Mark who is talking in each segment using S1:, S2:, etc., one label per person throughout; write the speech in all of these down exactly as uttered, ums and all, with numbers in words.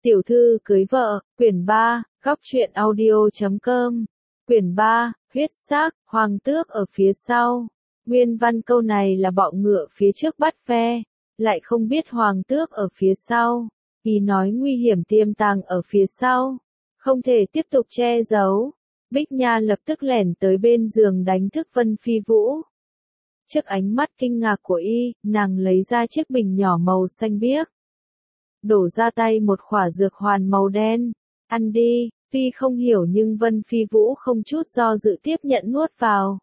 S1: Tiểu thư cưới vợ, quyển ba, góc truyện audio chấm com. Quyển ba, huyết sắc, hoàng tước ở phía sau. Nguyên văn câu này là bọ ngựa phía trước bắt ve, lại không biết hoàng tước ở phía sau. Ý nói nguy hiểm tiềm tàng ở phía sau, không thể tiếp tục che giấu. Bích Nha lập tức lẻn tới bên giường đánh thức Vân Phi Vũ. Trước ánh mắt kinh ngạc của y, nàng lấy ra chiếc bình nhỏ màu xanh biếc. Đổ ra tay một khỏa dược hoàn màu đen. Ăn đi, tuy không hiểu nhưng Vân Phi Vũ không chút do dự tiếp nhận nuốt vào.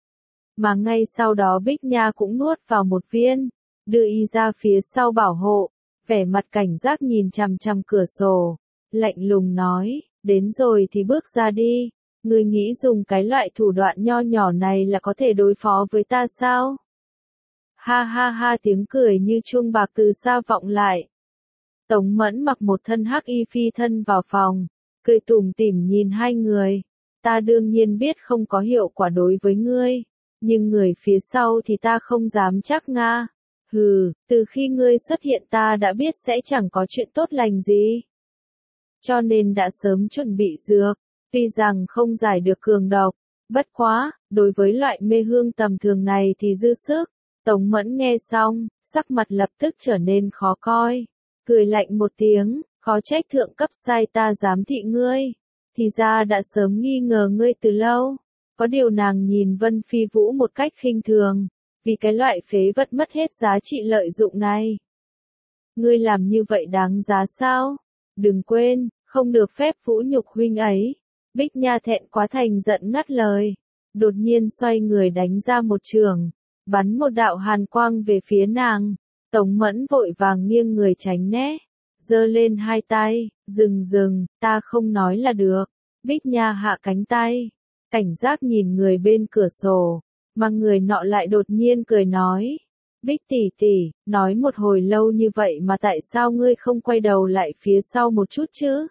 S1: Mà ngay sau đó Bích Nha cũng nuốt vào một viên, đưa y ra phía sau bảo hộ, vẻ mặt cảnh giác nhìn chằm chằm cửa sổ, lạnh lùng nói, đến rồi thì bước ra đi, ngươi nghĩ dùng cái loại thủ đoạn nho nhỏ này là có thể đối phó với ta sao? Ha ha ha, tiếng cười như chuông bạc từ xa vọng lại. Tống Mẫn mặc một thân hắc y phi thân vào phòng, cười tủm tỉm nhìn hai người. Ta đương nhiên biết không có hiệu quả đối với ngươi, nhưng người phía sau thì ta không dám chắc nga. Hừ, từ khi ngươi xuất hiện ta đã biết sẽ chẳng có chuyện tốt lành gì. Cho nên đã sớm chuẩn bị dược, tuy rằng không giải được cường độc, bất quá, đối với loại mê hương tầm thường này thì dư sức. Tống Mẫn nghe xong, sắc mặt lập tức trở nên khó coi. Cười lạnh một tiếng, khó trách thượng cấp sai ta giám thị ngươi. Thì ra đã sớm nghi ngờ ngươi từ lâu. Có điều nàng nhìn Vân Phi Vũ một cách khinh thường, vì cái loại phế vật mất hết giá trị lợi dụng này. Ngươi làm như vậy đáng giá sao? Đừng quên, không được phép vũ nhục huynh ấy. Bích Nha thẹn quá thành giận ngắt lời. Đột nhiên xoay người đánh ra một trường, bắn một đạo hàn quang về phía nàng. Tống Mẫn vội vàng nghiêng người tránh né, giơ lên hai tay, dừng dừng, ta không nói là được. Bích Nha hạ cánh tay, cảnh giác nhìn người bên cửa sổ, mà người nọ lại đột nhiên cười nói. Bích tỷ tỷ, nói một hồi lâu như vậy mà tại sao ngươi không quay đầu lại phía sau một chút chứ?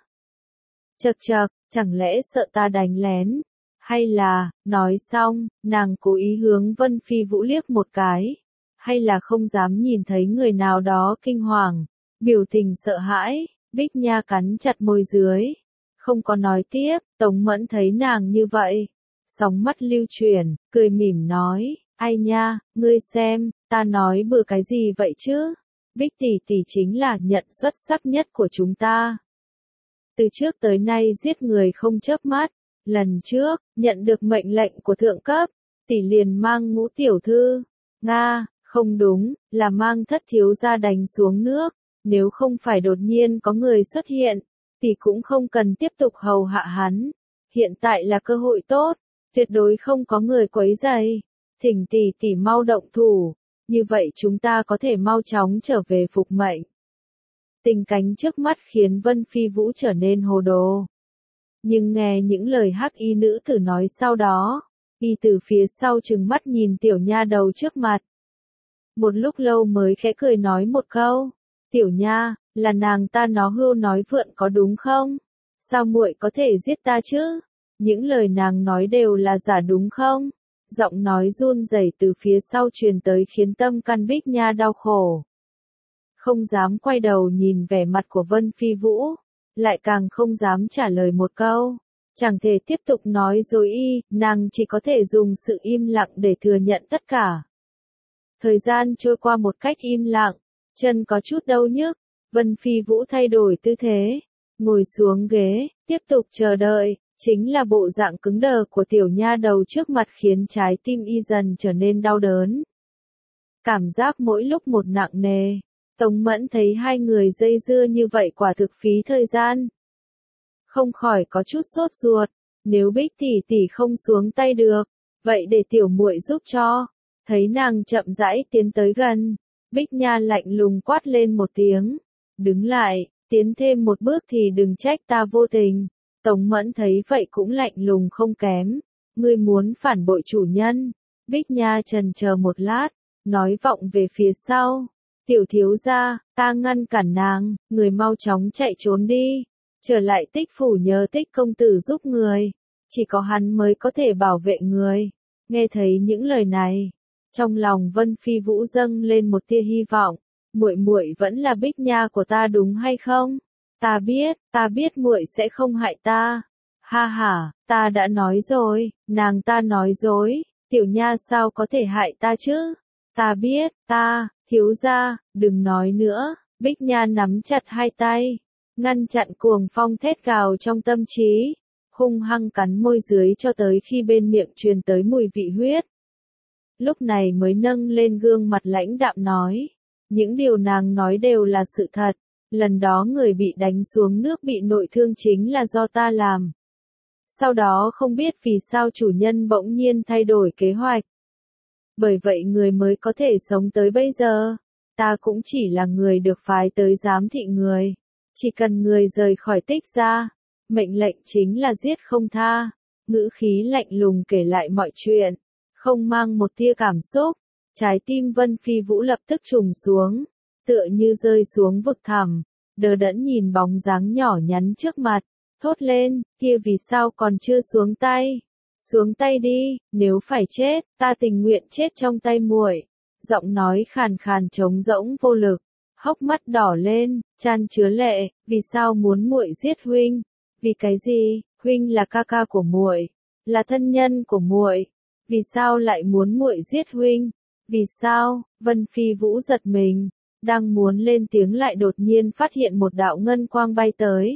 S1: Chậc chậc, chẳng lẽ sợ ta đánh lén? Hay là, nói xong, nàng cố ý hướng Vân Phi Vũ liếc một cái. Hay là không dám nhìn thấy người nào đó kinh hoàng, biểu tình sợ hãi. Bích Nha cắn chặt môi dưới, không có nói tiếp. Tống Mẫn thấy nàng như vậy, sóng mắt lưu chuyển, cười mỉm nói, ai nha, ngươi xem, ta nói bừa cái gì vậy chứ? Bích tỷ tỷ chính là nhận xuất sắc nhất của chúng ta. Từ trước tới nay giết người không chớp mắt, lần trước, nhận được mệnh lệnh của thượng cấp, tỷ liền mang Ngũ tiểu thư, Nga, không đúng, là mang Thất thiếu gia đánh xuống nước. Nếu không phải đột nhiên có người xuất hiện, tỷ cũng không cần tiếp tục hầu hạ hắn. Hiện tại là cơ hội tốt, tuyệt đối không có người quấy rầy. Thỉnh tỷ tỷ mau động thủ, như vậy chúng ta có thể mau chóng trở về phục mệnh. Tình cảnh trước mắt khiến Vân Phi Vũ trở nên hồ đồ. Nhưng nghe những lời hắc y nữ tử nói sau đó, y từ phía sau trừng mắt nhìn tiểu nha đầu trước mặt. Một lúc lâu mới khẽ cười nói một câu, tiểu nha, là nàng ta nó hưu nói vượn có đúng không? Sao muội có thể giết ta chứ? Những lời nàng nói đều là giả đúng không? Giọng nói run rẩy từ phía sau truyền tới khiến tâm can Bích Nha đau khổ. Không dám quay đầu nhìn vẻ mặt của Vân Phi Vũ, lại càng không dám trả lời một câu. Chẳng thể tiếp tục nói dối y, nàng chỉ có thể dùng sự im lặng để thừa nhận tất cả. Thời gian trôi qua một cách im lặng, chân có chút đau nhức, Vân Phi Vũ thay đổi tư thế, ngồi xuống ghế, tiếp tục chờ đợi. Chính là bộ dạng cứng đờ của tiểu nha đầu trước mặt khiến trái tim y dần trở nên đau đớn. Cảm giác mỗi lúc một nặng nề. Tống Mẫn thấy hai người dây dưa như vậy quả thực phí thời gian. Không khỏi có chút sốt ruột, nếu Bích tỷ tỷ không xuống tay được, vậy để tiểu muội giúp cho. Thấy nàng chậm rãi tiến tới gần, Bích Nha lạnh lùng quát lên một tiếng. Đứng lại, tiến thêm một bước thì đừng trách ta vô tình. Tống Mẫn thấy vậy cũng lạnh lùng không kém. Ngươi muốn phản bội chủ nhân. Bích Nha chần chờ một lát, nói vọng về phía sau. Tiểu thiếu gia, ta ngăn cản nàng, người mau chóng chạy trốn đi. Trở lại Tích phủ nhờ Tích công tử giúp người. Chỉ có hắn mới có thể bảo vệ người. Nghe thấy những lời này, trong lòng Vân Phi Vũ dâng lên một tia hy vọng. Muội muội vẫn là Bích Nha của ta đúng hay không? Ta biết, ta biết muội sẽ không hại ta. Ha ha, ta đã nói rồi, nàng ta nói dối, tiểu nha sao có thể hại ta chứ? Ta biết, ta, thiếu gia, đừng nói nữa. Bích Nha nắm chặt hai tay, ngăn chặn cuồng phong thét gào trong tâm trí, hung hăng cắn môi dưới cho tới khi bên miệng truyền tới mùi vị huyết. Lúc này mới nâng lên gương mặt lãnh đạm nói, những điều nàng nói đều là sự thật, lần đó người bị đánh xuống nước bị nội thương chính là do ta làm. Sau đó không biết vì sao chủ nhân bỗng nhiên thay đổi kế hoạch. Bởi vậy người mới có thể sống tới bây giờ. Ta cũng chỉ là người được phái tới giám thị người. Chỉ cần người rời khỏi Tích gia, mệnh lệnh chính là giết không tha. Ngữ khí lạnh lùng kể lại mọi chuyện, không mang một tia cảm xúc. Trái tim Vân Phi Vũ lập tức trùng xuống, tựa như rơi xuống vực thẳm, đờ đẫn nhìn bóng dáng nhỏ nhắn trước mặt, thốt lên, kia vì sao còn chưa xuống tay? Xuống tay đi, nếu phải chết, ta tình nguyện chết trong tay muội. Giọng nói khàn khàn trống rỗng vô lực, hốc mắt đỏ lên, chan chứa lệ, vì sao muốn muội giết huynh? Vì cái gì? Huynh là ca ca của muội, là thân nhân của muội, vì sao lại muốn muội giết huynh? Vì sao? Vân Phi Vũ giật mình, đang muốn lên tiếng lại đột nhiên phát hiện một đạo ngân quang bay tới.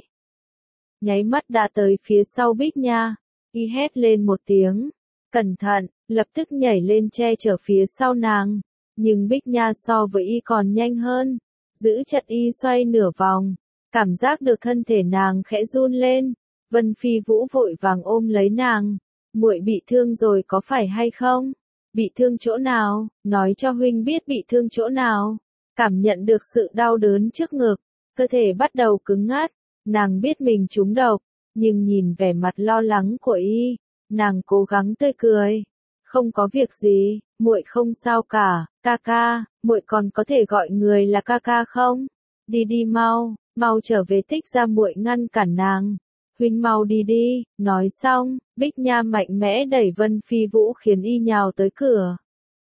S1: Nháy mắt đã tới phía sau Bích Nha, y hét lên một tiếng, cẩn thận, lập tức nhảy lên che chở phía sau nàng. Nhưng Bích Nha so với y còn nhanh hơn, giữ chặt y xoay nửa vòng, cảm giác được thân thể nàng khẽ run lên. Vân Phi Vũ vội vàng ôm lấy nàng, muội bị thương rồi có phải hay không? Bị thương chỗ nào? Nói cho huynh biết bị thương chỗ nào? Cảm nhận được sự đau đớn trước ngực, cơ thể bắt đầu cứng ngắc, nàng biết mình trúng độc, nhưng nhìn vẻ mặt lo lắng của y, nàng cố gắng tươi cười. Không có việc gì, muội không sao cả, ca ca, muội còn có thể gọi người là ca ca không? Đi đi mau, mau trở về Tích gia. Muội ngăn cản nàng. Huynh mau đi đi, nói xong, Bích Nha mạnh mẽ đẩy Vân Phi Vũ khiến y nhào tới cửa.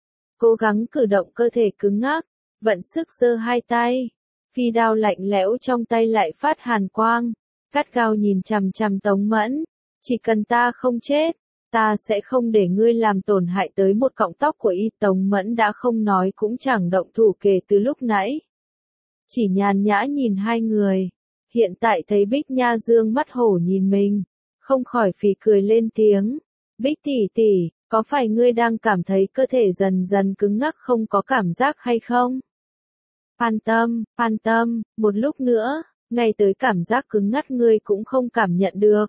S1: Cố gắng cử động cơ thể cứng ngắc, vận sức giơ hai tay. Phi đao lạnh lẽo trong tay lại phát hàn quang, gắt gao nhìn chằm chằm Tống Mẫn. Chỉ cần ta không chết, ta sẽ không để ngươi làm tổn hại tới một cọng tóc của y. Tống Mẫn đã không nói cũng chẳng động thủ kể từ lúc nãy. Chỉ nhàn nhã nhìn hai người. Hiện tại thấy Bích Nha dương mắt hổ nhìn mình, không khỏi phì cười lên tiếng. Bích tỷ tỷ, có phải ngươi đang cảm thấy cơ thể dần dần cứng ngắc không có cảm giác hay không? An tâm, an tâm, một lúc nữa, ngay tới cảm giác cứng ngắc ngươi cũng không cảm nhận được.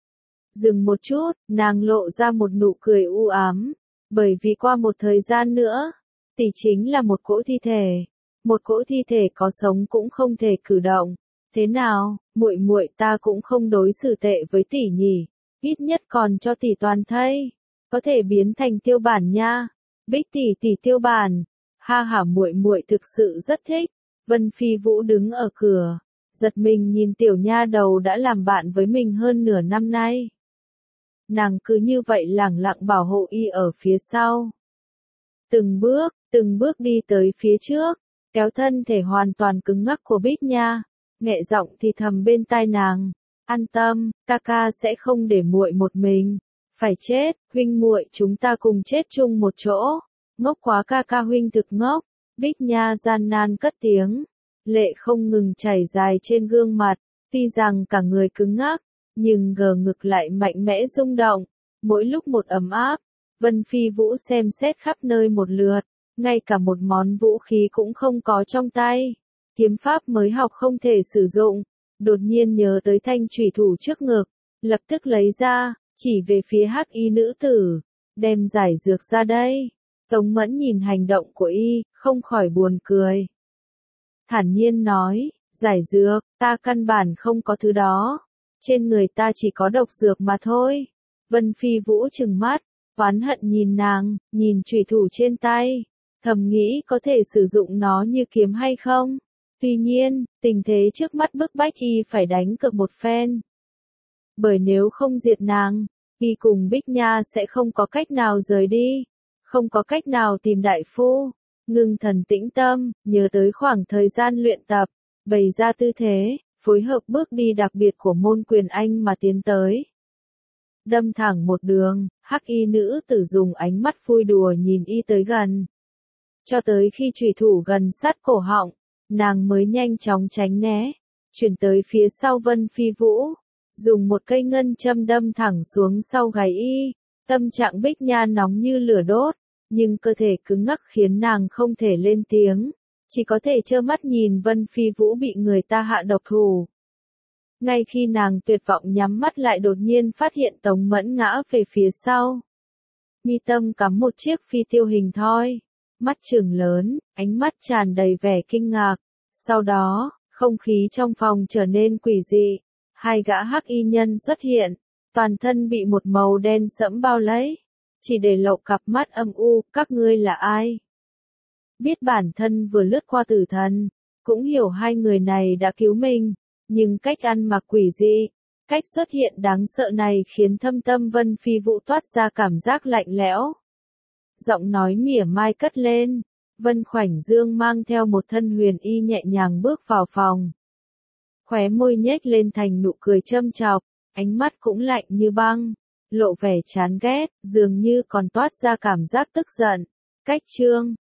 S1: Dừng một chút, nàng lộ ra một nụ cười u ám, bởi vì qua một thời gian nữa, tỷ chính là một cỗ thi thể, một cỗ thi thể có sống cũng không thể cử động. Thế nào, muội muội ta cũng không đối xử tệ với tỷ nhỉ, ít nhất còn cho tỷ toàn thây, có thể biến thành tiêu bản nha. Bích tỷ tỷ tiêu bản, ha hả, muội muội thực sự rất thích. Vân Phi Vũ đứng ở cửa, giật mình nhìn tiểu nha đầu đã làm bạn với mình hơn nửa năm nay. Nàng cứ như vậy lẳng lặng bảo hộ y ở phía sau. Từng bước, từng bước đi tới phía trước, kéo thân thể hoàn toàn cứng ngắc của Bích Nha, nhẹ giọng thì thầm bên tai nàng, an tâm, ca ca sẽ không để muội một mình, phải chết, huynh muội chúng ta cùng chết chung một chỗ. Ngốc quá ca ca, huynh thực ngốc. Bích Nha gian nan cất tiếng, lệ không ngừng chảy dài trên gương mặt, tuy rằng cả người cứng ngắc, nhưng gờ ngực lại mạnh mẽ rung động, mỗi lúc một ấm áp. Vân Phi Vũ xem xét khắp nơi một lượt, ngay cả một món vũ khí cũng không có trong tay. Kiếm pháp mới học không thể sử dụng, đột nhiên nhớ tới thanh chủy thủ trước ngực, lập tức lấy ra, chỉ về phía hắc y nữ tử, đem giải dược ra đây. Tống Mẫn nhìn hành động của y, không khỏi buồn cười. Thản nhiên nói, giải dược, ta căn bản không có thứ đó. Trên người ta chỉ có độc dược mà thôi. Vân Phi Vũ trừng mắt, oán hận nhìn nàng, nhìn chủy thủ trên tay, thầm nghĩ có thể sử dụng nó như kiếm hay không. Tuy nhiên, tình thế trước mắt bức bách y phải đánh cược một phen. Bởi nếu không diệt nàng, y cùng Bích Nha sẽ không có cách nào rời đi, không có cách nào tìm đại phu. Ngưng thần tĩnh tâm, nhớ tới khoảng thời gian luyện tập, bày ra tư thế, phối hợp bước đi đặc biệt của môn quyền Anh mà tiến tới. Đâm thẳng một đường, hắc y nữ tử dùng ánh mắt vui đùa nhìn y tới gần. Cho tới khi chủy thủ gần sát cổ họng, nàng mới nhanh chóng tránh né, chuyển tới phía sau Vân Phi Vũ, dùng một cây ngân châm đâm thẳng xuống sau gáy y. Tâm trạng Bích Nhan nóng như lửa đốt, nhưng cơ thể cứng ngắc khiến nàng không thể lên tiếng, chỉ có thể trơ mắt nhìn Vân Phi Vũ bị người ta hạ độc thủ. Ngay khi nàng tuyệt vọng nhắm mắt lại đột nhiên phát hiện Tống Mẫn ngã về phía sau. Mi tâm cắm một chiếc phi tiêu hình thoi, mắt trừng lớn, ánh mắt tràn đầy vẻ kinh ngạc. Sau đó, không khí trong phòng trở nên quỷ dị, hai gã hắc y nhân xuất hiện, toàn thân bị một màu đen sẫm bao lấy, chỉ để lộ cặp mắt âm u, các ngươi là ai? Biết bản thân vừa lướt qua tử thần, cũng hiểu hai người này đã cứu mình, nhưng cách ăn mặc quỷ dị, cách xuất hiện đáng sợ này khiến thâm tâm Vân Phi Vũ toát ra cảm giác lạnh lẽo. Giọng nói mỉa mai cất lên, Vân Khoảnh Dương mang theo một thân huyền y nhẹ nhàng bước vào phòng. Khóe môi nhếch lên thành nụ cười châm chọc, ánh mắt cũng lạnh như băng, lộ vẻ chán ghét, dường như còn toát ra cảm giác tức giận. Cách chương